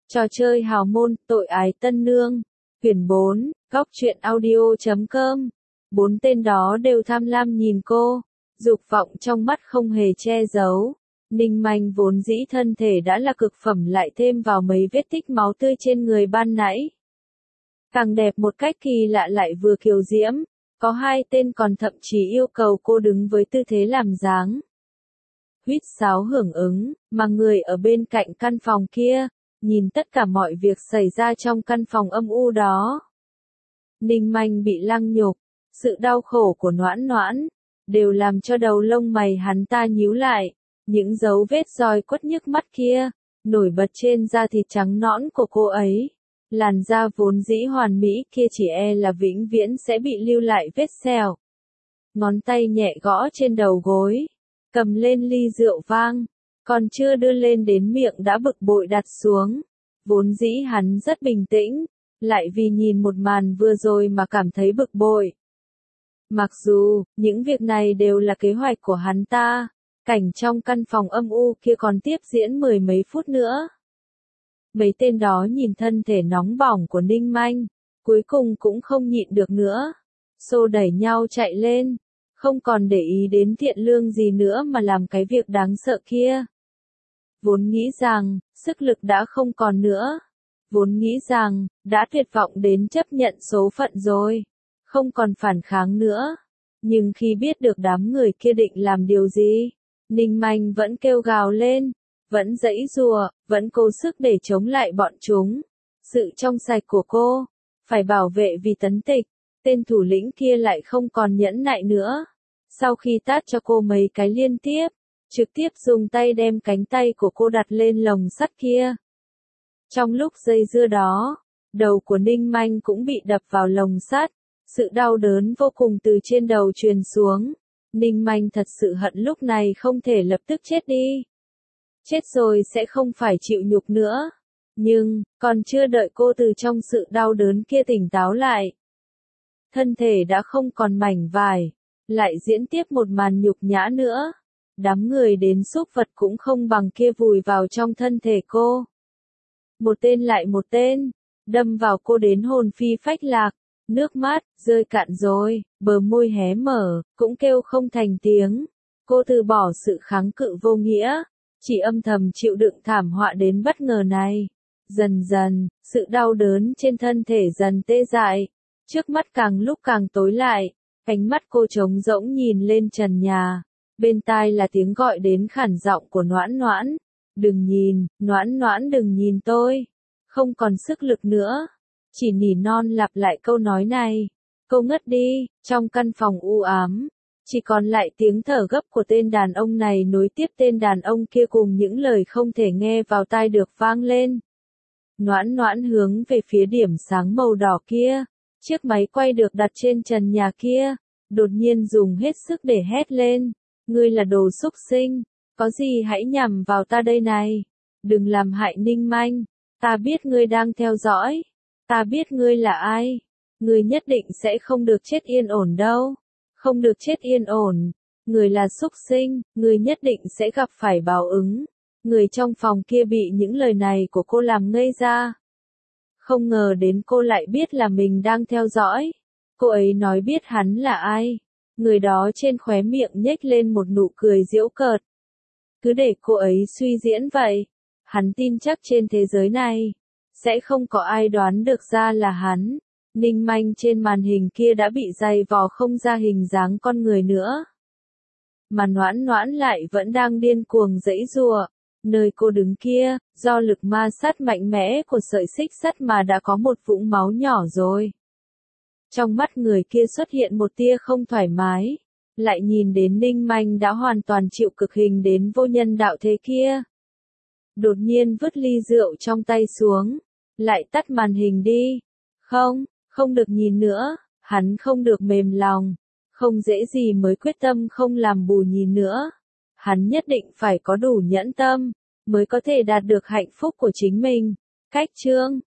Trò chơi hào môn, tội ái tân nương. Quyển 4, góc truyện audio.com. 4 tên đó đều tham lam nhìn cô, dục vọng trong mắt không hề che giấu. Ninh Manh vốn dĩ thân thể đã là cực phẩm lại thêm vào mấy vết tích máu tươi trên người ban nãy. Càng đẹp một cách kỳ lạ lại vừa kiều diễm, có 2 tên còn thậm chí yêu cầu cô đứng với tư thế làm dáng. Huýt sáo hưởng ứng, mà người ở bên cạnh căn phòng kia, nhìn tất cả mọi việc xảy ra trong căn phòng âm u đó. Ninh Manh bị lăng nhục, sự đau khổ của Noãn Noãn, đều làm cho đầu lông mày hắn ta nhíu lại, những dấu vết roi quất nhức mắt kia, nổi bật trên da thịt trắng nõn của cô ấy. Làn da vốn dĩ hoàn mỹ kia chỉ e là vĩnh viễn sẽ bị lưu lại vết sẹo. Ngón tay nhẹ gõ trên đầu gối, cầm lên ly rượu vang, còn chưa đưa lên đến miệng đã bực bội đặt xuống. Vốn dĩ hắn rất bình tĩnh, lại vì nhìn một màn vừa rồi mà cảm thấy bực bội. Mặc dù, những việc này đều là kế hoạch của hắn ta, cảnh trong căn phòng âm u kia còn tiếp diễn 10 mấy phút nữa. Mấy tên đó nhìn thân thể nóng bỏng của Ninh Manh, cuối cùng cũng không nhịn được nữa, xô đẩy nhau chạy lên, không còn để ý đến thiện lương gì nữa mà làm cái việc đáng sợ kia. Vốn nghĩ rằng, sức lực đã không còn nữa. Vốn nghĩ rằng, đã tuyệt vọng đến chấp nhận số phận rồi. Không còn phản kháng nữa. Nhưng khi biết được đám người kia định làm điều gì, Ninh Manh vẫn kêu gào lên, vẫn giãy giụa, vẫn cố sức để chống lại bọn chúng. Sự trong sạch của cô, phải bảo vệ vì Tấn Tịch, tên thủ lĩnh kia lại không còn nhẫn nại nữa. Sau khi tát cho cô mấy cái liên tiếp, trực tiếp dùng tay đem cánh tay của cô đặt lên lồng sắt kia. Trong lúc dây dưa đó, đầu của Ninh Manh cũng bị đập vào lồng sắt, sự đau đớn vô cùng từ trên đầu truyền xuống. Ninh Manh thật sự hận lúc này không thể lập tức chết đi. Chết rồi sẽ không phải chịu nhục nữa. Nhưng, còn chưa đợi cô từ trong sự đau đớn kia tỉnh táo lại. Thân thể đã không còn mảnh vải, lại diễn tiếp một màn nhục nhã nữa. Đám người đến xúc vật cũng không bằng kia vùi vào trong thân thể cô. Một tên lại một tên, đâm vào cô đến hồn phi phách lạc, nước mắt, rơi cạn rồi, bờ môi hé mở, cũng kêu không thành tiếng. Cô từ bỏ sự kháng cự vô nghĩa, chỉ âm thầm chịu đựng thảm họa đến bất ngờ này. Dần dần, sự đau đớn trên thân thể dần tê dại, trước mắt càng lúc càng tối lại, ánh mắt cô trống rỗng nhìn lên trần nhà. Bên tai là tiếng gọi đến khản giọng của Noãn Noãn. Đừng nhìn, Noãn Noãn đừng nhìn tôi. Không còn sức lực nữa. Chỉ nỉ non lặp lại câu nói này. Cô ngất đi, trong căn phòng u ám. Chỉ còn lại tiếng thở gấp của tên đàn ông này nối tiếp tên đàn ông kia cùng những lời không thể nghe vào tai được vang lên. Noãn Noãn hướng về phía điểm sáng màu đỏ kia. Chiếc máy quay được đặt trên trần nhà kia. Đột nhiên dùng hết sức để hét lên. Ngươi là đồ xúc sinh, có gì hãy nhằm vào ta đây này. Đừng làm hại Ninh Manh, ta biết ngươi đang theo dõi. Ta biết ngươi là ai. Ngươi nhất định sẽ không được chết yên ổn đâu. Không được chết yên ổn. Ngươi là xúc sinh, ngươi nhất định sẽ gặp phải báo ứng. Người trong phòng kia bị những lời này của cô làm ngây ra. Không ngờ đến cô lại biết là mình đang theo dõi. Cô ấy nói biết hắn là ai. Người đó trên khóe miệng nhếch lên một nụ cười giễu cợt. Cứ để cô ấy suy diễn vậy. Hắn tin chắc trên thế giới này, sẽ không có ai đoán được ra là hắn. Ninh Manh trên màn hình kia đã bị dày vò không ra hình dáng con người nữa. Mà Noãn Noãn lại vẫn đang điên cuồng giãy giụa. Nơi cô đứng kia, do lực ma sát mạnh mẽ của sợi xích sắt mà đã có một vũng máu nhỏ rồi. Trong mắt người kia xuất hiện một tia không thoải mái, lại nhìn đến Ninh Manh đã hoàn toàn chịu cực hình đến vô nhân đạo thế kia. Đột nhiên vứt ly rượu trong tay xuống, lại tắt màn hình đi. Không được nhìn nữa, hắn không được mềm lòng, không dễ gì mới quyết tâm không làm bù nhìn nữa. Hắn nhất định phải có đủ nhẫn tâm, mới có thể đạt được hạnh phúc của chính mình. Cách chương